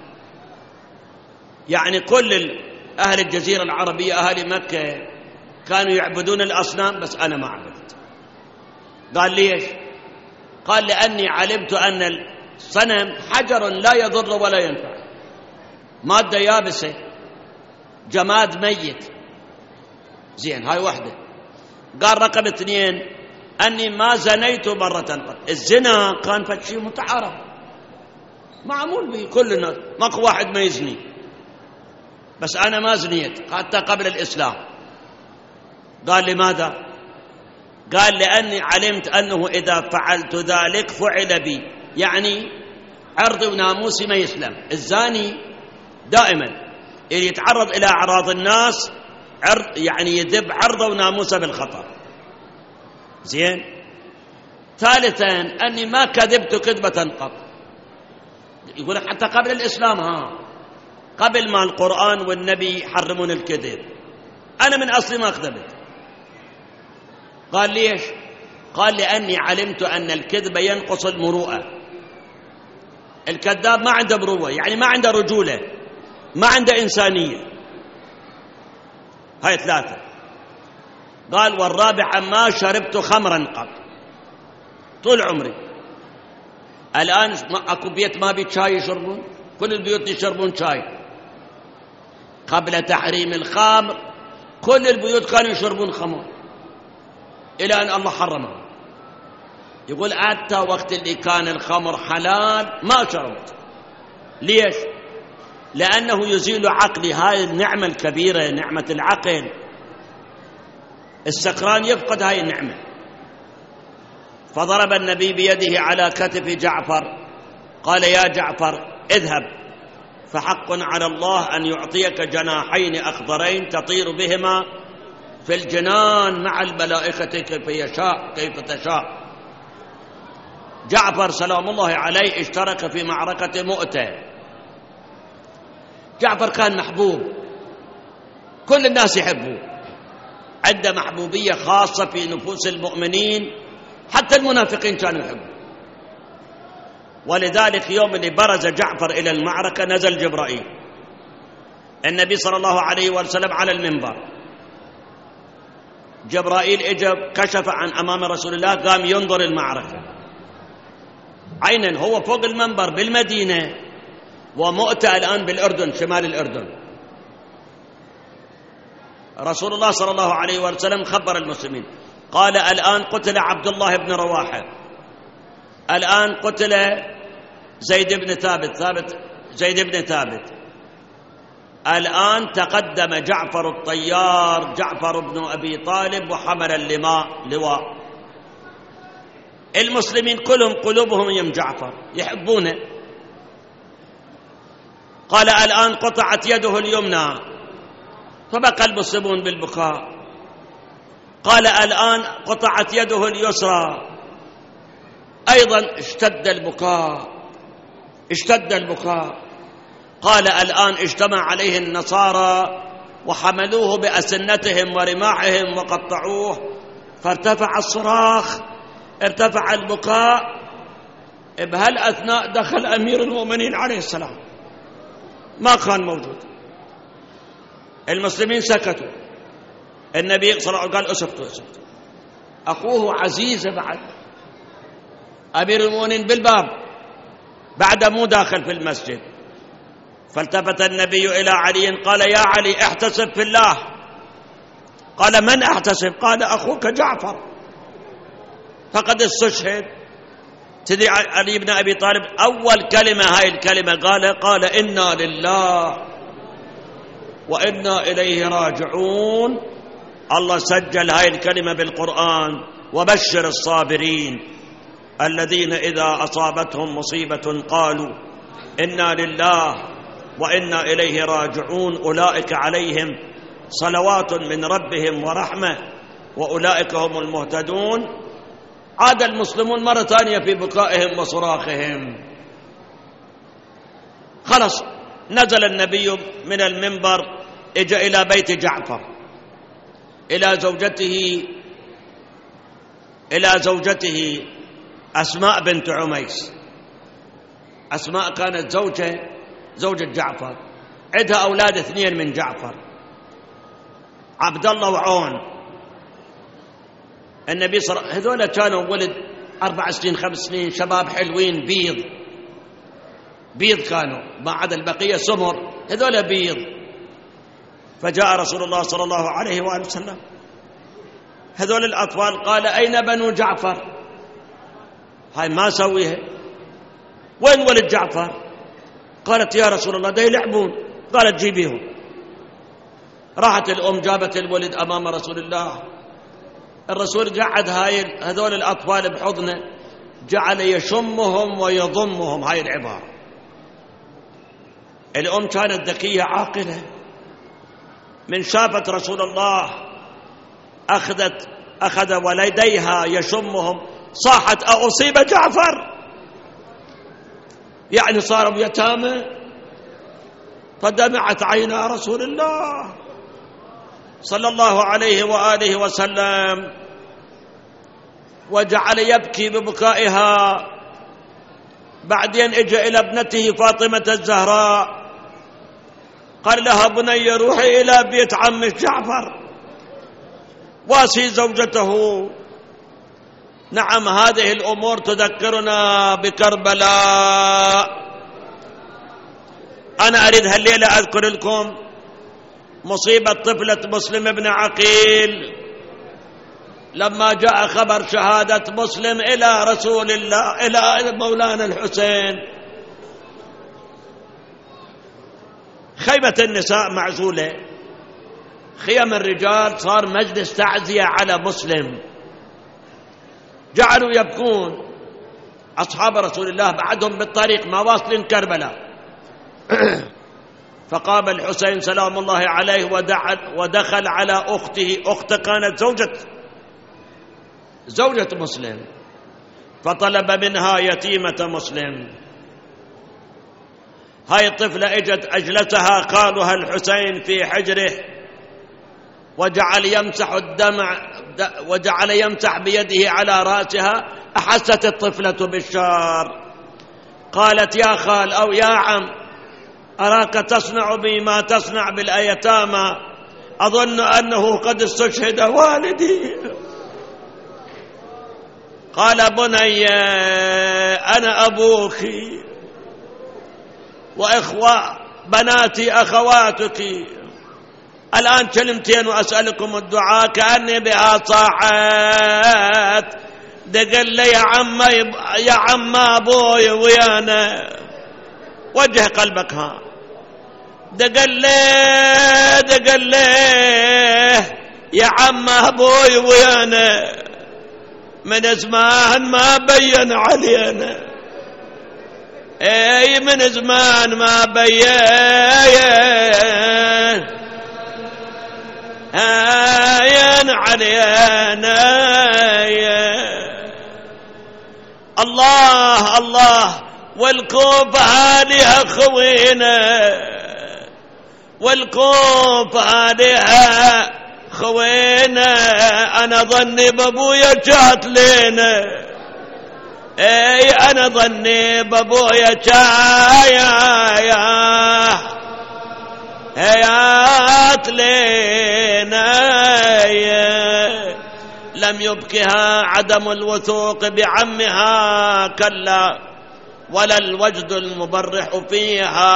يعني كل أهل الجزيرة العربية أهل مكة كانوا يعبدون الأصنام، بس أنا ما عبدت. قال: ليش؟ قال: لأني علمت أن الصنم حجر لا يضر ولا ينفع، مادة يابسة، جماد ميت. زين، هاي واحدة. قال: رقم 2 أني ما زنيت مرة قط. الزنا كان فشي متعارف معمول به كل الناس، ماكو واحد ما يزني، بس أنا ما زنيت حتى قبل الإسلام. قال: لماذا؟ قال: لأني علمت أنه إذا فعلت ذلك فعل بي، يعني عرضي وناموسي ما يسلم. الزاني دائما اللي يتعرض إلى أعراض الناس يعني يذب عرضه وناموسه بالخطر. زين. ثالثا أني ما كذبت كذبة قط. يقول لك حتى قبل الإسلام، قبل ما القرآن والنبي يحرمون الكذب، أنا من أصلي ما كذبت. قال: ليش؟ قال: لأني علمت أن الكذب ينقص المروءة. الكذاب ما عنده مروءة، يعني ما عنده رجولة، ما عنده إنسانية. هاي 3. قال: والرابع ما شربت خمرا قط طول عمري. الآن أكو بيت ما بي شاي يشربون، كل البيوت يشربون شاي. قبل تحريم الخمر كل البيوت كانوا يشربون خمر، إلى أن الله حرمه. يقول: حتى وقت اللي كان الخمر حلال ما شربت. ليش؟ لأنه يزيل عقلي. هاي النعمة الكبيرة، نعمة العقل. السكران يفقد هاي النعمة. فضرب النبي بيده على كتف جعفر، قال: يا جعفر اذهب، فحق على الله أن يعطيك جناحين أخضرين تطير بهما في الجنان مع الملائكة كيف تشاء. جعفر سلام الله عليه اشترك في معركة مؤتة. جعفر كان محبوب، كل الناس يحبوه، عنده محبوبية خاصة في نفوس المؤمنين، حتى المنافقين كانوا يحبوه. ولذلك يوم اللي برز جعفر إلى المعركة نزل جبرائيل، النبي صلى الله عليه وسلم على المنبر، جبرائيل اجى كشف عن أمام رسول الله، قام ينظر المعركة عينا، هو فوق المنبر بالمدينة، ومؤتة الآن بالأردن، شمال الأردن. رسول الله صلى الله عليه وسلم خبر المسلمين، قال: الآن قتل عبد الله بن رواحة، الآن قتل زيد بن ثابت، الآن تقدم جعفر الطيار، جعفر بن أبي طالب، وحمل اللواء. المسلمين كلهم قلوبهم يم جعفر، يحبونه. قال: الآن قطعت يده اليمنى، فبقى المسلمون بالبكاء. قال: الآن قطعت يده اليسرى، أيضا اشتد البكاء. قال: الآن اجتمع عليه النصارى وحملوه بأسنتهم ورماحهم وقطعوه، فارتفع الصراخ، ارتفع البكاء. بهالأثناء دخل أمير المؤمنين عليه السلام، ما كان موجود. المسلمين سكتوا، النبي صلى الله عليه وسلم قال: اسكتوا. أخوه عزيز بعد، أمير المؤمنين بالباب بعد مو داخل في المسجد. فالتفت النبي إلى علي قال: يا علي احتسب في الله. قال: من احتسب؟ قال: أخوك جعفر فقد استشهد. تدري علي بن أبي طالب أول كلمة، هاي الكلمة قال: إنا لله وإنا إليه راجعون. الله سجل هاي الكلمة بالقرآن: وبشر الصابرين الذين إذا أصابتهم مصيبة قالوا إنا لله وإنا إليه راجعون، أولئك عليهم صلوات من ربهم ورحمة وأولئك هم المهتدون. عاد المسلمون مرة ثانية في بكائهم وصراخهم. خلص، نزل النبي من المنبر، اجى إلى بيت جعفر، إلى زوجته أسماء بنت عميس. أسماء كانت زوجة جعفر، عندها أولاد 2 من جعفر، عبد الله وعون. النبي صلى الله عليه وسلم، هذول كانوا ولد 4 سنين 5 سنين، شباب حلوين بيض كانوا، ما عدا البقية سمر، هذول بيض. فجاء رسول الله صلى الله عليه وآله وسلم، هذول الأطفال، قال: أين بنو جعفر؟ هاي ما سويها، وين ولد جعفر؟ قالت: يا رسول الله ده يلعبون. قالت: جيبيهم. راحت الأم جابت الولد أمام رسول الله، الرسول قعد هذول الأطفال بحضنه، جعل يشمهم ويضمهم. هاي العبارة. الأم كانت ذكية عاقلة، من شافت رسول الله أخذ ولديها يشمهم، صاحت: أصيب جعفر؟ يعني صاروا يتامى. فدمعت عينا رسول الله صلى الله عليه وآله وسلم، وجعل يبكي ببكائها. بعدين اجى إلى ابنته فاطمة الزهراء، قال لها: بني روحي إلى بيت عمك جعفر واسي زوجته. نعم، هذه الأمور تذكرنا بكربلاء. أنا أريد هالليلة أذكر لكم مصيبة طفلة مسلم بن عقيل، لما جاء خبر شهادة مسلم إلى رسول الله، إلى مولانا الحسين. خيمة النساء معزولة، خيم الرجال صار مجلس تعزية على مسلم. جعلوا يبكون. أصحاب رسول الله بعدهم بالطريق ما واصلين كربلاء فقام الحسين سلام الله عليه ودخل على أخته. أخته كانت زوجة مسلم، فطلب منها يتيمة مسلم. هاي الطفلة اجت أجلسها خالها الحسين في حجره وجعل يمسح الدمع وجعل يمسح بيده على رأسها. أحست الطفلة بالشار، قالت يا خال أو يا عم أراك تصنع بي ما تصنع بالأيتامى، أظن أنه قد استشهد والدي. قال بني أنا أبوك بناتي أخواتك، الآن كلمتين وأسألكم الدعاء كأني بها صاحت. دقل لي يا عم أبوي ويانا، وجه قلبك ها. دقل لي يا عم أبوي ويانا، من زمان ما بين علينا، اي من زمان ما بين علينا. الله الله، والكوفة هذه خوينا، والكوفة هذه خوينا، أنا ظني بابويا جات لينا، اي أنا ظني بابويا جات لينا. لم يبكها عدم الوثوق بعمها كلا، ولا الوجد المبرح فيها.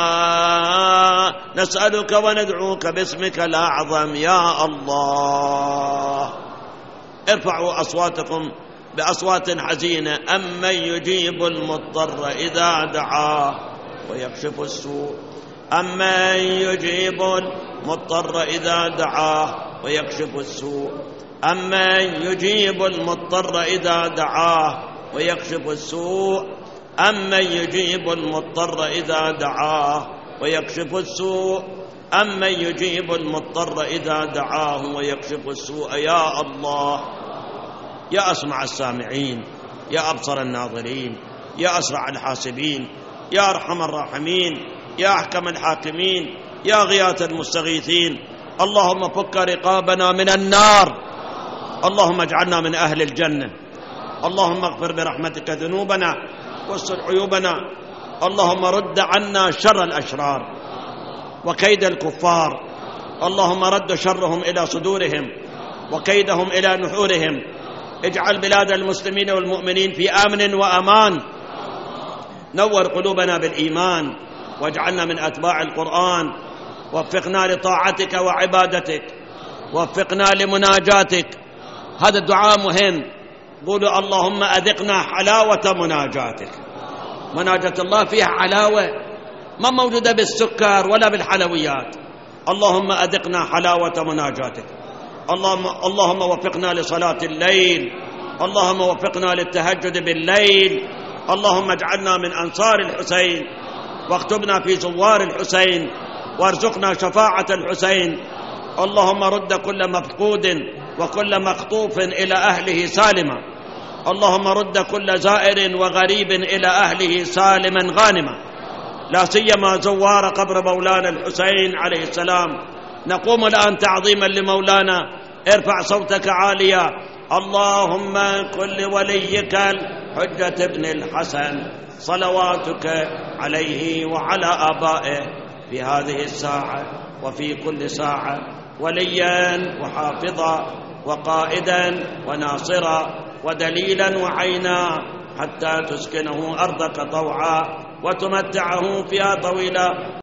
نسألك وندعوك باسمك الأعظم يا الله. ارفعوا أصواتكم بأصوات حزينة. أمن يجيب المضطر إذا دعاه ويكشف السوء، أمن يجيب المضطر إذا دعاه ويكشف السوء، أمن يجيب المضطر إذا دعاه ويكشف السوء، أمن يجيب المضطر إذا دعاه ويكشف السوء، أمن يجيب المضطر إذا دعاه ويكشف السوء. يا الله، يا أسمع السامعين، يا أبصر الناظرين، يا أسرع الحاسبين، يا أرحم الراحمين، يا أحكم الحاكمين، يا غياث المستغيثين. اللهم فك رقابنا من النار، اللهم اجعلنا من أهل الجنة، اللهم اغفر برحمتك ذنوبنا واستر عيوبنا، اللهم رد عنا شر الأشرار وكيد الكفار، اللهم رد شرهم إلى صدورهم وكيدهم إلى نحورهم. اجعل بلاد المسلمين والمؤمنين في آمن وأمان، نور قلوبنا بالإيمان واجعلنا من أتباع القرآن، وفقنا لطاعتك وعبادتك، وفقنا لمناجاتك. هذا الدعاء مهم. قولوا اللهم أذقنا حلاوة مناجاتك. مناجاة الله فيها حلاوة ما موجودة بالسكر ولا بالحلويات. اللهم أذقنا حلاوة مناجاتك. اللهم وفقنا لصلاة الليل، اللهم وفقنا للتهجد بالليل، اللهم اجعلنا من أنصار الحسين، واكتبنا في زوار الحسين، وارزقنا شفاعة الحسين. اللهم رد كل مفقود وكل مخطوف إلى أهله سالما، اللهم رد كل زائر وغريب إلى أهله سالما غانما، لا سيما زوار قبر مولانا الحسين عليه السلام. نقوم الآن تعظيما لمولانا. ارفع صوتك عاليا. اللهم كن لوليك الحجة ابن الحسن صلواتك عليه وعلى آبائه في هذه الساعة وفي كل ساعة وليا وحافظا وقائدا وناصرا ودليلا وعينا، حتى تسكنه أرضك طوعا وتمتعه فيها طويلا.